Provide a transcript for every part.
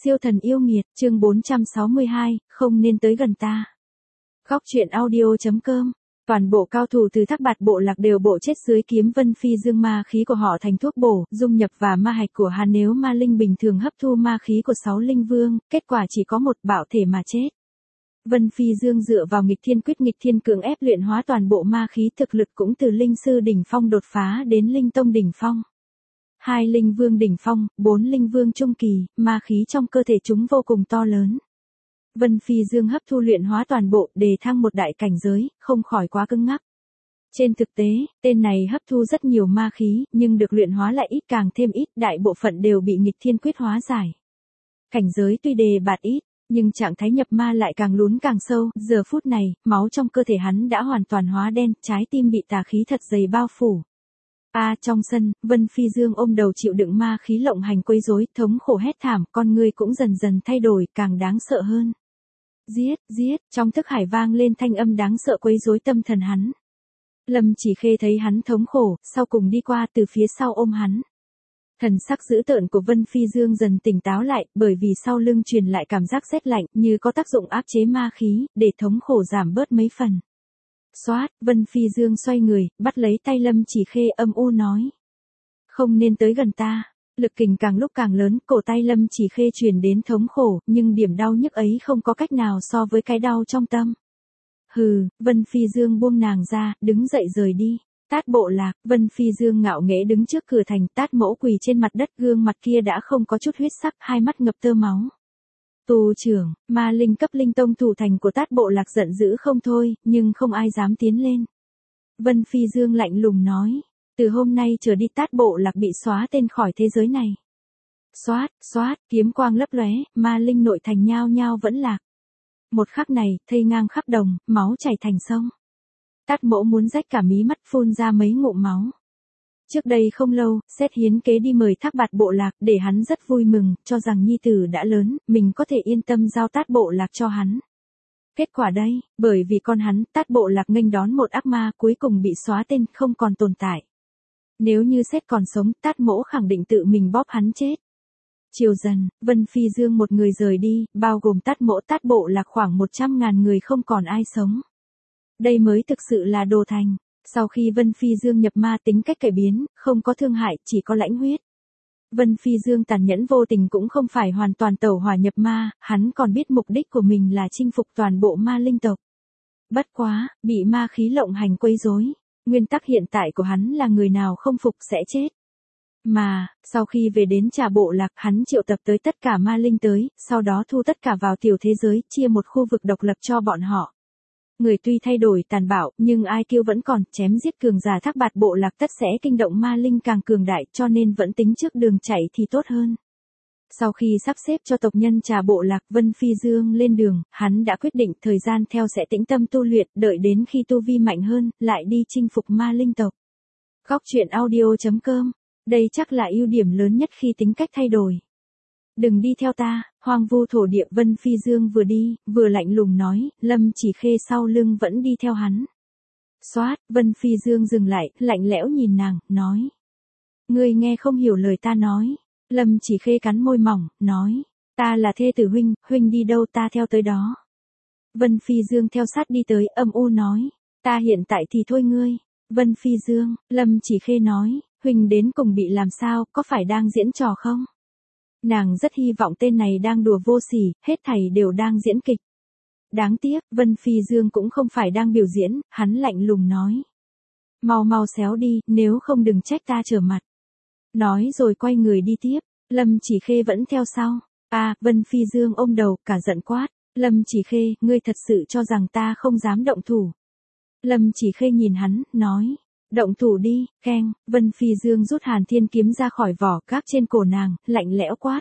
Siêu thần yêu nghiệt, chương 462, không nên tới gần ta. Góc truyện audio.com. Toàn bộ cao thủ từ Thác Bạt bộ lạc đều bộ chết dưới kiếm Vân Phi Dương, ma khí của họ thành thuốc bổ, dung nhập và ma hạch của hắn. Nếu ma linh bình thường hấp thu ma khí của 6 linh vương, kết quả chỉ có một, bạo thể mà chết. Vân Phi Dương dựa vào nghịch thiên quyết nghịch thiên cưỡng ép luyện hóa toàn bộ ma khí, thực lực cũng từ linh sư đỉnh phong đột phá đến linh tông đỉnh phong. 2 linh vương đỉnh phong, 4 linh vương trung kỳ, ma khí trong cơ thể chúng vô cùng to lớn. Vân Phi Dương hấp thu luyện hóa toàn bộ, đề thăng một đại cảnh giới, không khỏi quá cứng ngắc. Trên thực tế, tên này hấp thu rất nhiều ma khí, nhưng được luyện hóa lại ít càng thêm ít, đại bộ phận đều bị nghịch thiên quyết hóa giải. Cảnh giới tuy đề bạt ít, nhưng trạng thái nhập ma lại càng lún càng sâu, giờ phút này, máu trong cơ thể hắn đã hoàn toàn hóa đen, trái tim bị tà khí thật dày bao phủ. Trong sân, Vân Phi Dương ôm đầu chịu đựng ma khí lộng hành quấy rối, thống khổ hét thảm, con người cũng dần dần thay đổi, càng đáng sợ hơn. Giết, trong thức hải vang lên thanh âm đáng sợ quấy rối tâm thần hắn. Lâm Chỉ Khê thấy hắn thống khổ, sau cùng đi qua từ phía sau ôm hắn. Thần sắc dữ tợn của Vân Phi Dương dần tỉnh táo lại, bởi vì sau lưng truyền lại cảm giác rét lạnh, như có tác dụng áp chế ma khí, để thống khổ giảm bớt mấy phần. Xoát, Vân Phi Dương xoay người, bắt lấy tay Lâm Chỉ Khê, âm u nói. Không nên tới gần ta. Lực kình càng lúc càng lớn, cổ tay Lâm Chỉ Khê truyền đến thống khổ, nhưng điểm đau nhức ấy không có cách nào so với cái đau trong tâm. Hừ, Vân Phi Dương buông nàng ra, đứng dậy rời đi. Tát bộ lạc, Vân Phi Dương ngạo nghễ đứng trước cửa thành, Tát Mỗ quỳ trên mặt đất, gương mặt kia đã không có chút huyết sắc, hai mắt ngập tơ máu. Tù trưởng, ma linh cấp linh tông thủ thành của Tát bộ lạc giận dữ không thôi, nhưng không ai dám tiến lên. Vân Phi Dương lạnh lùng nói, từ hôm nay trở đi Tát bộ lạc bị xóa tên khỏi thế giới này. Xoát, kiếm quang lấp lóe, ma linh nội thành nhao nhao vẫn lạc. Một khắc này, thây ngang khắp đồng, máu chảy thành sông. Tát Mỗ muốn rách cả mí mắt, phun ra mấy ngụm máu. Trước đây không lâu, Sét hiến kế đi mời Thác Bạt bộ lạc, để hắn rất vui mừng, cho rằng nhi tử đã lớn, mình có thể yên tâm giao Tát bộ lạc cho hắn. Kết quả đây, bởi vì con hắn, Tát bộ lạc nghênh đón một ác ma, cuối cùng bị xóa tên, không còn tồn tại. Nếu như Sét còn sống, Tát Mỗ khẳng định tự mình bóp hắn chết. Chiều dần, Vân Phi Dương một người rời đi, bao gồm Tát Mỗ, Tát bộ lạc khoảng 100.000 người, không còn ai sống. Đây mới thực sự là đồ thành. Sau khi Vân Phi Dương nhập ma, tính cách cải biến, không có thương hại, chỉ có lãnh huyết. Vân Phi Dương tàn nhẫn vô tình cũng không phải hoàn toàn tẩu hỏa nhập ma, hắn còn biết mục đích của mình là chinh phục toàn bộ ma linh tộc. Bất quá, bị ma khí lộng hành quấy rối, nguyên tắc hiện tại của hắn là người nào không phục sẽ chết. Mà, sau khi về đến Trà bộ lạc, hắn triệu tập tới tất cả ma linh tới, sau đó thu tất cả vào tiểu thế giới, chia một khu vực độc lập cho bọn họ. Người tuy thay đổi tàn bạo, nhưng ai kiêu vẫn còn, chém giết cường giả Thác Bạt bộ lạc tất sẽ kinh động ma linh càng cường đại, cho nên vẫn tính trước đường chạy thì tốt hơn. Sau khi sắp xếp cho tộc nhân Trà bộ lạc, Vân Phi Dương lên đường, hắn đã quyết định thời gian theo sẽ tĩnh tâm tu luyện, đợi đến khi tu vi mạnh hơn, lại đi chinh phục ma linh tộc. Góc truyện audio.com. Đây chắc là ưu điểm lớn nhất khi tính cách thay đổi. Đừng đi theo ta, hoang vu thổ địa. Vân Phi Dương vừa đi, vừa lạnh lùng nói, Lâm Chỉ Khê sau lưng vẫn đi theo hắn. Xoát, Vân Phi Dương dừng lại, lạnh lẽo nhìn nàng, nói. Ngươi nghe không hiểu lời ta nói. Lâm Chỉ Khê cắn môi mỏng, nói. Ta là thê tử huynh, huynh đi đâu ta theo tới đó. Vân Phi Dương theo sát đi tới, âm u nói. Ta hiện tại thì thôi ngươi. Vân Phi Dương, Lâm Chỉ Khê nói, huynh đến cùng bị làm sao, có phải đang diễn trò không? Nàng rất hy vọng tên này đang đùa vô sỉ, hết thảy đều đang diễn kịch. Đáng tiếc, Vân Phi Dương cũng không phải đang biểu diễn, hắn lạnh lùng nói. Mau xéo đi, nếu không đừng trách ta trở mặt. Nói rồi quay người đi tiếp, Lâm Chỉ Khê vẫn theo sau. Vân Phi Dương ôm đầu, cả giận quát. Lâm Chỉ Khê, ngươi thật sự cho rằng ta không dám động thủ. Lâm Chỉ Khê nhìn hắn, nói. Động thủ đi, keng. Vân Phi Dương rút Hàn Thiên kiếm ra khỏi vỏ, gác trên cổ nàng, lạnh lẽo quát.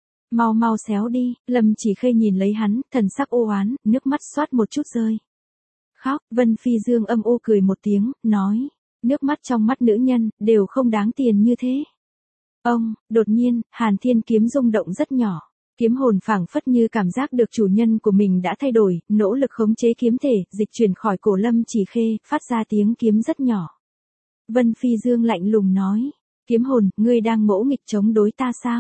Mau xéo đi. Lâm Chỉ Khê nhìn lấy hắn, thần sắc u oán, nước mắt xoát một chút rơi. Khóc. Vân Phi Dương âm u cười một tiếng, nói. Nước mắt trong mắt nữ nhân, đều không đáng tiền như thế. Đột nhiên, Hàn Thiên kiếm rung động rất nhỏ. Kiếm hồn phảng phất như cảm giác được chủ nhân của mình đã thay đổi, nỗ lực khống chế kiếm thể, dịch chuyển khỏi cổ Lâm Chỉ Khê, phát ra tiếng kiếm rất nhỏ. Vân Phi Dương lạnh lùng nói. Kiếm hồn, ngươi đang ngỗ nghịch chống đối ta sao?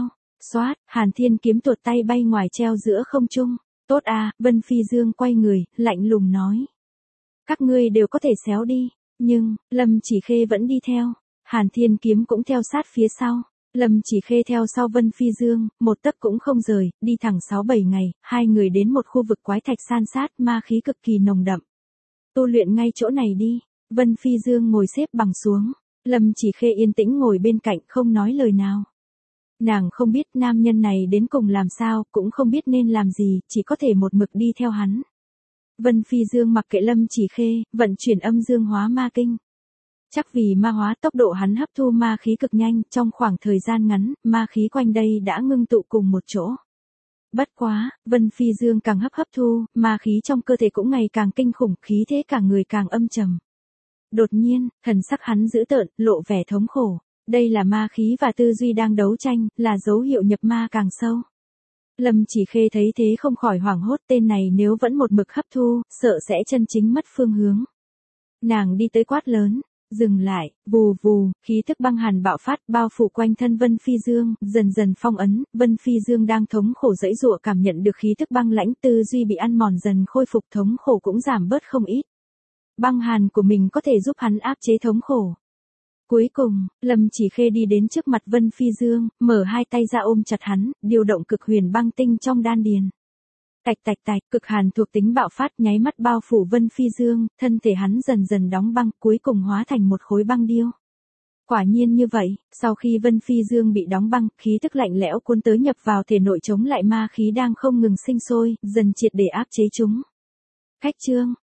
Xoát, Hàn Thiên kiếm tuột tay bay ngoài treo giữa không trung. Tốt à, Vân Phi Dương quay người, lạnh lùng nói. Các ngươi đều có thể xéo đi, nhưng, Lâm Chỉ Khê vẫn đi theo. Hàn Thiên kiếm cũng theo sát phía sau. Lâm Chỉ Khê theo sau Vân Phi Dương, một tấc cũng không rời, đi thẳng 6-7 ngày, hai người đến một khu vực quái thạch san sát, ma khí cực kỳ nồng đậm. Tu luyện ngay chỗ này đi. Vân Phi Dương ngồi xếp bằng xuống. Lâm Chỉ Khê yên tĩnh ngồi bên cạnh không nói lời nào. Nàng không biết nam nhân này đến cùng làm sao, cũng không biết nên làm gì, chỉ có thể một mực đi theo hắn. Vân Phi Dương mặc kệ Lâm Chỉ Khê, vận chuyển âm dương hóa ma kinh. Chắc vì ma hóa tốc độ hắn hấp thu ma khí cực nhanh, trong khoảng thời gian ngắn, ma khí quanh đây đã ngưng tụ cùng một chỗ. Bất quá, Vân Phi Dương càng hấp thu, ma khí trong cơ thể cũng ngày càng kinh khủng, khí thế cả người càng âm trầm. Đột nhiên, thần sắc hắn dữ tợn, lộ vẻ thống khổ. Đây là ma khí và tư duy đang đấu tranh, là dấu hiệu nhập ma càng sâu. Lâm Chỉ Khê thấy thế không khỏi hoảng hốt, tên này nếu vẫn một mực hấp thu, sợ sẽ chân chính mất phương hướng. Nàng đi tới quát lớn, dừng lại, vù vù, khí tức băng hàn bạo phát, bao phủ quanh thân Vân Phi Dương, dần dần phong ấn, Vân Phi Dương đang thống khổ giãy giụa cảm nhận được khí tức băng lãnh, tư duy bị ăn mòn dần khôi phục, thống khổ cũng giảm bớt không ít. Băng hàn của mình có thể giúp hắn áp chế thống khổ. Cuối cùng, Lâm Chỉ Khê đi đến trước mặt Vân Phi Dương, mở hai tay ra ôm chặt hắn, điều động cực huyền băng tinh trong đan điền. Tạch tạch tạch, cực hàn thuộc tính bạo phát nháy mắt bao phủ Vân Phi Dương, thân thể hắn dần dần đóng băng, cuối cùng hóa thành một khối băng điêu. Quả nhiên như vậy, sau khi Vân Phi Dương bị đóng băng, khí tức lạnh lẽo cuốn tới nhập vào thể nội chống lại ma khí đang không ngừng sinh sôi, dần triệt để áp chế chúng. Khách chương